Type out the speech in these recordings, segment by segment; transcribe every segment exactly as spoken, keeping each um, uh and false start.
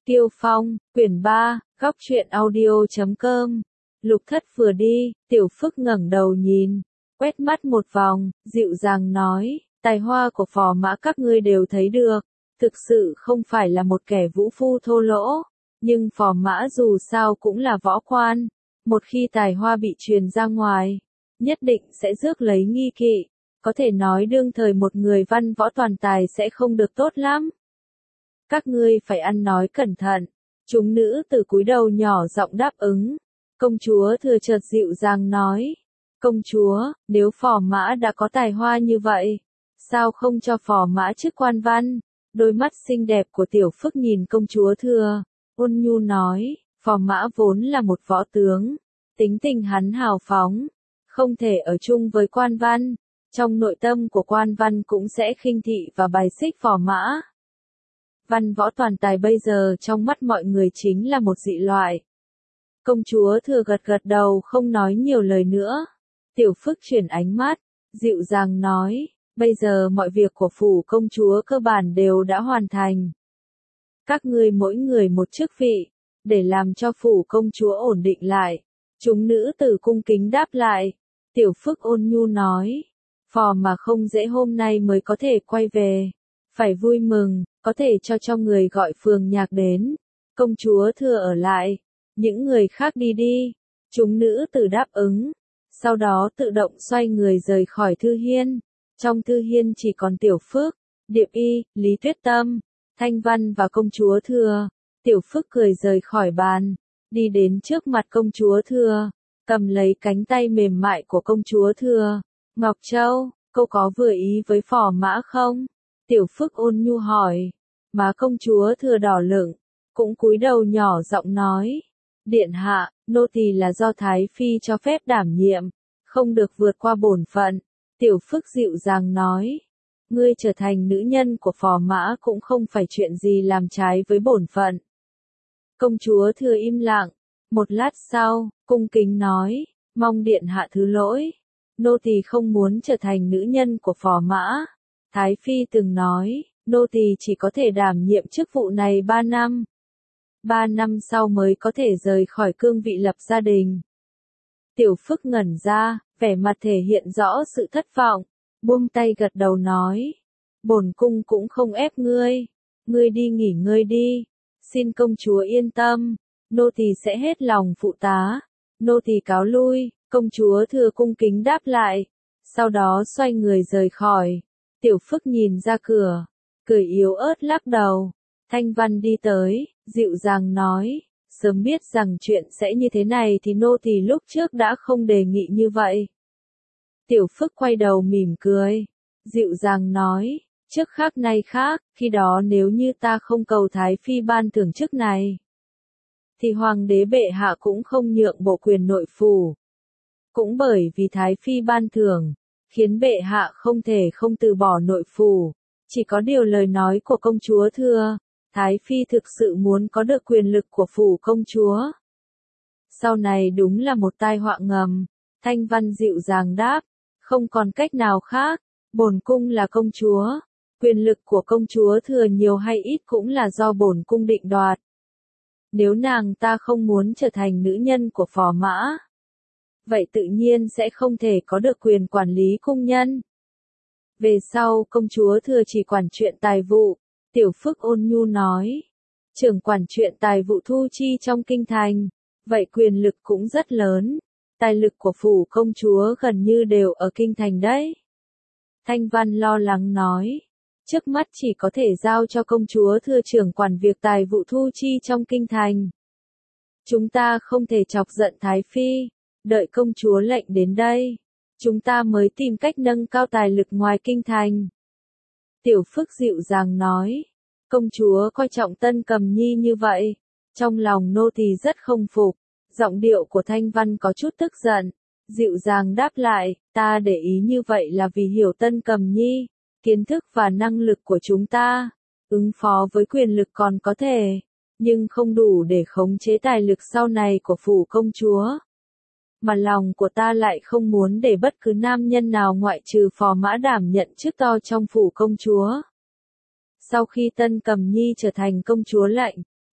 Kiêu Phong, quyển ba, góc truyện audio chấm com. Lục Thất vừa đi, Tiểu Phức ngẩng đầu nhìn, quét mắt một vòng, dịu dàng nói, tài hoa của phò mã các ngươi đều thấy được, thực sự không phải là một kẻ vũ phu thô lỗ, nhưng phò mã dù sao cũng là võ quan, một khi tài hoa bị truyền ra ngoài, nhất định sẽ rước lấy nghi kỵ, có thể nói đương thời một người văn võ toàn tài sẽ không được tốt lắm. Các ngươi phải ăn nói cẩn thận. Chúng nữ từ cúi đầu nhỏ giọng đáp ứng. Công chúa thừa chợt dịu dàng nói. Công chúa, nếu phò mã đã có tài hoa như vậy, sao không cho phò mã chức quan văn? Đôi mắt xinh đẹp của Tiểu Phức nhìn công chúa thừa, ôn nhu nói, phò mã vốn là một võ tướng, tính tình hắn hào phóng, không thể ở chung với quan văn, trong nội tâm của quan văn cũng sẽ khinh thị và bài xích phò mã. Văn võ toàn tài bây giờ trong mắt mọi người chính là một dị loại. Công chúa thừa gật gật đầu không nói nhiều lời nữa. Tiểu Phức chuyển ánh mắt, dịu dàng nói, bây giờ mọi việc của phủ công chúa cơ bản đều đã hoàn thành. Các ngươi mỗi người một chức vị, để làm cho phủ công chúa ổn định lại. Chúng nữ tử cung kính đáp lại. Tiểu Phức ôn nhu nói, phò mà không dễ hôm nay mới có thể quay về. Phải vui mừng, có thể cho cho người gọi phường nhạc đến. Công chúa thừa ở lại, những người khác đi đi. Chúng nữ tử đáp ứng, sau đó tự động xoay người rời khỏi thư hiên. Trong thư hiên chỉ còn Tiểu Phức, Điệp Y, Lý Tuyết Tâm, Thanh Văn và công chúa thừa. Tiểu Phức cười rời khỏi bàn, đi đến trước mặt công chúa thừa, cầm lấy cánh tay mềm mại của công chúa thừa. Ngọc Châu, cô có vừa ý với phò mã không? Tiểu Phức ôn nhu hỏi, má công chúa thừa đỏ lửng, cũng cúi đầu nhỏ giọng nói, điện hạ, nô tỳ là do Thái Phi cho phép đảm nhiệm, không được vượt qua bổn phận. Tiểu Phức dịu dàng nói, ngươi trở thành nữ nhân của phò mã cũng không phải chuyện gì làm trái với bổn phận. Công chúa thừa im lặng, một lát sau, cung kính nói, mong điện hạ thứ lỗi, nô tỳ không muốn trở thành nữ nhân của phò mã. Thái Phi từng nói, nô tỳ chỉ có thể đảm nhiệm chức vụ này ba năm. Ba năm sau mới có thể rời khỏi cương vị lập gia đình. Tiểu Phức ngẩn ra, vẻ mặt thể hiện rõ sự thất vọng, buông tay gật đầu nói, bổn cung cũng không ép ngươi, ngươi đi nghỉ ngơi đi, xin công chúa yên tâm, nô tỳ sẽ hết lòng phụ tá, nô tỳ cáo lui. Công chúa thừa cung kính đáp lại, sau đó xoay người rời khỏi. Tiểu Phức nhìn ra cửa, cười yếu ớt lắc đầu. Thanh Văn đi tới, dịu dàng nói, sớm biết rằng chuyện sẽ như thế này thì nô tỳ lúc trước đã không đề nghị như vậy. Tiểu Phức quay đầu mỉm cười, dịu dàng nói, trước khác nay khác, khi đó nếu như ta không cầu Thái Phi ban thưởng chức này, thì Hoàng đế bệ hạ cũng không nhượng bộ quyền nội phủ. Cũng bởi vì Thái Phi ban thưởng, khiến bệ hạ không thể không từ bỏ nội phủ. Chỉ có điều lời nói của công chúa thừa, Thái Phi thực sự muốn có được quyền lực của phủ công chúa. Sau này đúng là một tai họa ngầm. Thanh Văn dịu dàng đáp, không còn cách nào khác, bổn cung là công chúa. Quyền lực của công chúa thừa nhiều hay ít cũng là do bổn cung định đoạt. Nếu nàng ta không muốn trở thành nữ nhân của phò mã, vậy tự nhiên sẽ không thể có được quyền quản lý cung nhân. Về sau công chúa thừa chỉ quản chuyện tài vụ. Tiểu Phức ôn nhu nói, trưởng quản chuyện tài vụ thu chi trong kinh thành, vậy quyền lực cũng rất lớn, tài lực của phủ công chúa gần như đều ở kinh thành đấy. Thanh Văn lo lắng nói, trước mắt chỉ có thể giao cho công chúa thừa trưởng quản việc tài vụ thu chi trong kinh thành. Chúng ta không thể chọc giận Thái Phi, đợi công chúa lệnh đến đây, chúng ta mới tìm cách nâng cao tài lực ngoài kinh thành. Tiểu Phức dịu dàng nói, công chúa coi trọng Tân Cầm Nhi như vậy, trong lòng nô tỳ rất không phục. Giọng điệu của Thanh Văn có chút tức giận, dịu dàng đáp lại, ta để ý như vậy là vì hiểu Tân Cầm Nhi, kiến thức và năng lực của chúng ta, ứng phó với quyền lực còn có thể, nhưng không đủ để khống chế tài lực sau này của phủ công chúa. Mà lòng của ta lại không muốn để bất cứ nam nhân nào ngoại trừ phò mã đảm nhận chức to trong phủ công chúa. Sau khi Tân Cầm Nhi trở thành công chúa lệnh,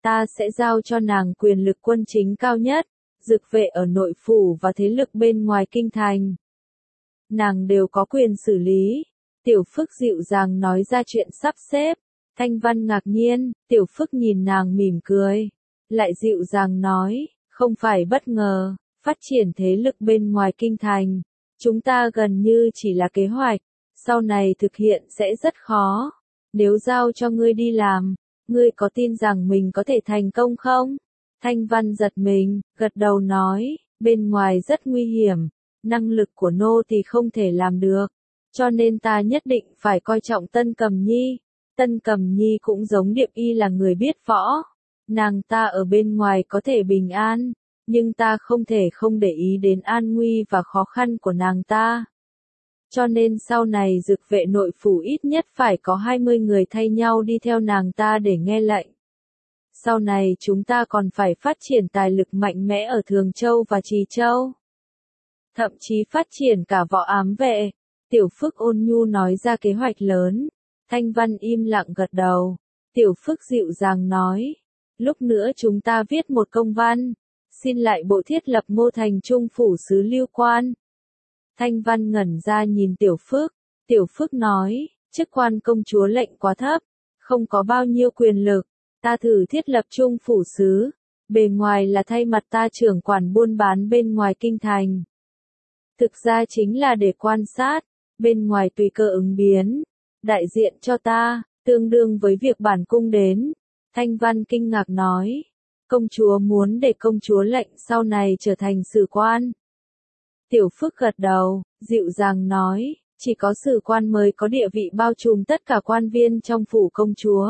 ta sẽ giao cho nàng quyền lực quân chính cao nhất, dực vệ ở nội phủ và thế lực bên ngoài kinh thành. Nàng đều có quyền xử lý. Tiểu Phức dịu dàng nói ra chuyện sắp xếp. Thanh Văn ngạc nhiên, Tiểu Phức nhìn nàng mỉm cười. Lại dịu dàng nói, không phải bất ngờ, phát triển thế lực bên ngoài kinh thành. Chúng ta gần như chỉ là kế hoạch, sau này thực hiện sẽ rất khó. Nếu giao cho ngươi đi làm, ngươi có tin rằng mình có thể thành công không? Thanh Văn giật mình, gật đầu nói, bên ngoài rất nguy hiểm, năng lực của nô thì không thể làm được, cho nên ta nhất định phải coi trọng Tân Cầm Nhi. Tân Cầm Nhi cũng giống Điệp Y là người biết võ, nàng ta ở bên ngoài có thể bình an, nhưng ta không thể không để ý đến an nguy và khó khăn của nàng ta. Cho nên sau này dực vệ nội phủ ít nhất phải có hai mươi người thay nhau đi theo nàng ta để nghe lệnh. Sau này chúng ta còn phải phát triển tài lực mạnh mẽ ở Thường Châu và Trì Châu. Thậm chí phát triển cả võ ám vệ. Tiểu Phức ôn nhu nói ra kế hoạch lớn. Thanh Văn im lặng gật đầu. Tiểu Phức dịu dàng nói. Lúc nữa chúng ta viết một công văn. Xin lại bộ thiết lập Ngô Thành Trung phủ sứ Lưu Quan. Thanh Văn ngẩn ra nhìn Tiểu Phức. Tiểu Phức nói, chức quan công chúa lệnh quá thấp, không có bao nhiêu quyền lực. Ta thử thiết lập Trung phủ sứ, bề ngoài là thay mặt ta trưởng quản buôn bán bên ngoài kinh thành. Thực ra chính là để quan sát, bên ngoài tùy cơ ứng biến, đại diện cho ta, tương đương với việc bản cung đến. Thanh Văn kinh ngạc nói, công chúa muốn để công chúa lệnh sau này trở thành sử quan. Tiểu Phức gật đầu, dịu dàng nói, chỉ có sử quan mới có địa vị bao trùm tất cả quan viên trong phủ công chúa.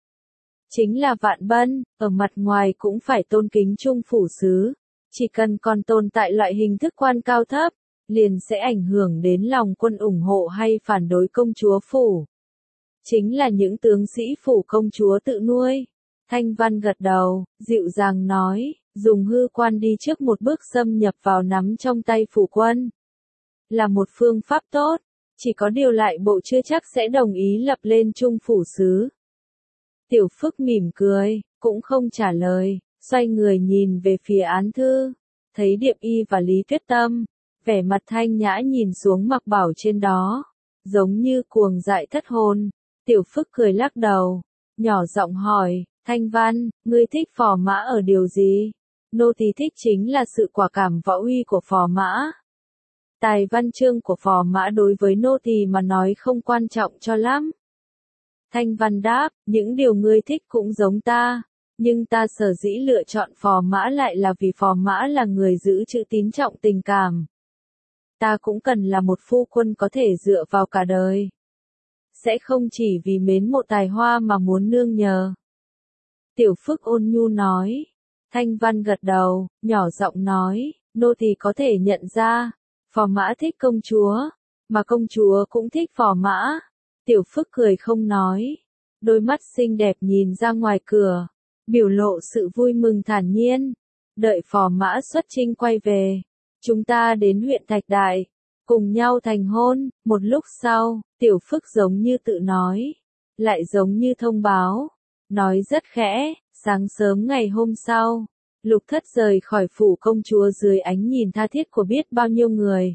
Chính là Vạn Bân, ở mặt ngoài cũng phải tôn kính Trung phủ sứ, chỉ cần còn tồn tại loại hình thức quan cao thấp, liền sẽ ảnh hưởng đến lòng quân ủng hộ hay phản đối công chúa phủ. Chính là những tướng sĩ phủ công chúa tự nuôi. Thanh Văn gật đầu, dịu dàng nói, dùng hư quan đi trước một bước xâm nhập vào nắm trong tay phủ quân. Là một phương pháp tốt, chỉ có điều lại bộ chưa chắc sẽ đồng ý lập lên Trung phủ sứ. Tiểu Phức mỉm cười, cũng không trả lời, xoay người nhìn về phía án thư, thấy Điệp Y và Lý Tuyết Tâm, vẻ mặt thanh nhã nhìn xuống mặc bảo trên đó, giống như cuồng dại thất hồn. Tiểu Phức cười lắc đầu, nhỏ giọng hỏi, Thanh Văn, ngươi thích phò mã ở điều gì? Nô tỳ thích chính là sự quả cảm võ uy của phò mã. Tài văn chương của phò mã đối với nô tỳ mà nói không quan trọng cho lắm. Thanh Văn đáp, những điều ngươi thích cũng giống ta, nhưng ta sở dĩ lựa chọn phò mã lại là vì phò mã là người giữ chữ tín trọng tình cảm. Ta cũng cần là một phu quân có thể dựa vào cả đời. Sẽ không chỉ vì mến mộ tài hoa mà muốn nương nhờ. Tiểu Phức ôn nhu nói. Thanh Văn gật đầu, nhỏ giọng nói, nô tỳ có thể nhận ra, phò mã thích công chúa, mà công chúa cũng thích phò mã. Tiểu Phức cười không nói, đôi mắt xinh đẹp nhìn ra ngoài cửa, biểu lộ sự vui mừng thản nhiên. Đợi phò mã xuất chinh quay về, chúng ta đến huyện Thạch Đại, cùng nhau thành hôn. Một lúc sau, Tiểu Phức giống như tự nói, lại giống như thông báo, nói rất khẽ. Sáng sớm ngày hôm sau, Lục Thất rời khỏi phủ công chúa dưới ánh nhìn tha thiết của biết bao nhiêu người.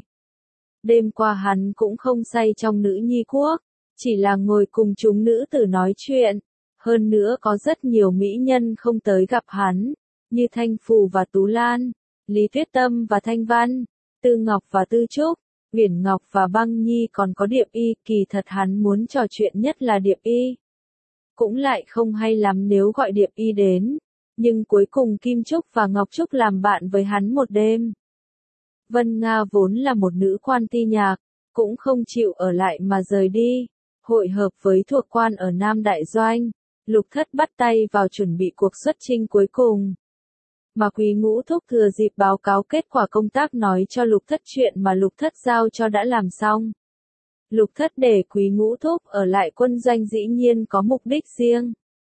Đêm qua hắn cũng không say trong nữ nhi quốc, chỉ là ngồi cùng chúng nữ tử nói chuyện. Hơn nữa có rất nhiều mỹ nhân không tới gặp hắn, như Thanh Phù và Tú Lan, Lý Tuyết Tâm và Thanh Văn, Tư Ngọc và Tư Trúc, Uyển Ngọc và Băng Nhi, còn có Điệp Y. Kỳ thật hắn muốn trò chuyện nhất là Điệp Y. Cũng lại không hay lắm nếu gọi Điệp Y đến, nhưng cuối cùng Kim Trúc và Ngọc Trúc làm bạn với hắn một đêm. Vân Nga vốn là một nữ quan ti nhạc, cũng không chịu ở lại mà rời đi, hội hợp với thuộc quan ở Nam Đại Doanh. Lục Thất bắt tay vào chuẩn bị cuộc xuất chinh cuối cùng. Mà Quý Ngũ Thúc thừa dịp báo cáo kết quả công tác nói cho Lục Thất chuyện mà Lục Thất giao cho đã làm xong. Lục Thất để Quý Ngũ Thúc ở lại quân doanh dĩ nhiên có mục đích riêng.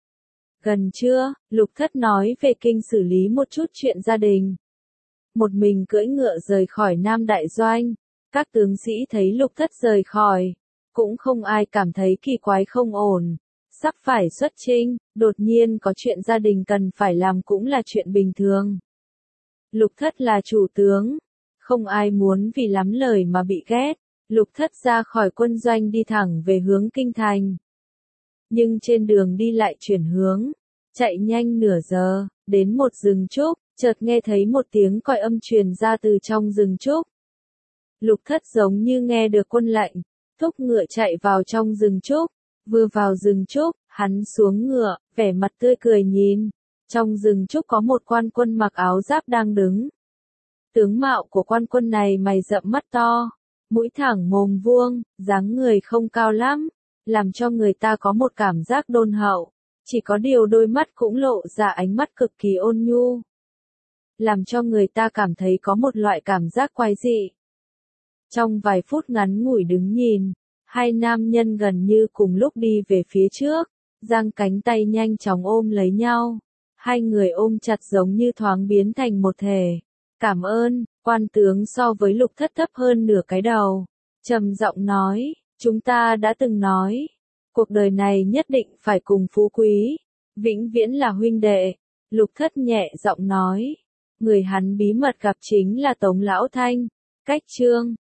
Gần trưa, Lục Thất nói về kinh xử lý một chút chuyện gia đình. Một mình cưỡi ngựa rời khỏi Nam Đại Doanh. Các tướng sĩ thấy Lục Thất rời khỏi, cũng không ai cảm thấy kỳ quái không ổn. sắp phải xuất chinh, đột nhiên có chuyện gia đình cần phải làm cũng là chuyện bình thường. Lục Thất là chủ tướng, không ai muốn vì lắm lời mà bị ghét. Lục Thất ra khỏi quân doanh đi thẳng về hướng kinh thành. Nhưng trên đường đi lại chuyển hướng, chạy nhanh nửa giờ, đến một rừng trúc, chợt nghe thấy một tiếng còi âm truyền ra từ trong rừng trúc. Lục Thất giống như nghe được quân lệnh, thúc ngựa chạy vào trong rừng trúc, vừa vào rừng trúc, hắn xuống ngựa, vẻ mặt tươi cười nhìn. Trong rừng trúc có một quan quân mặc áo giáp đang đứng. Tướng mạo của quan quân này mày rậm mắt to, mũi thẳng mồm vuông, dáng người không cao lắm, làm cho người ta có một cảm giác đôn hậu, chỉ có điều đôi mắt cũng lộ ra ánh mắt cực kỳ ôn nhu, làm cho người ta cảm thấy có một loại cảm giác quái dị. Trong vài phút ngắn ngủi đứng nhìn, hai nam nhân gần như cùng lúc đi về phía trước, giang cánh tay nhanh chóng ôm lấy nhau, hai người ôm chặt giống như thoáng biến thành một thể. Cảm ơn, quan tướng so với Lục Thất thấp hơn nửa cái đầu, trầm giọng nói, chúng ta đã từng nói, cuộc đời này nhất định phải cùng phú quý, vĩnh viễn là huynh đệ. Lục Thất nhẹ giọng nói, người hắn bí mật gặp chính là Tống Lão Thanh. Cách chương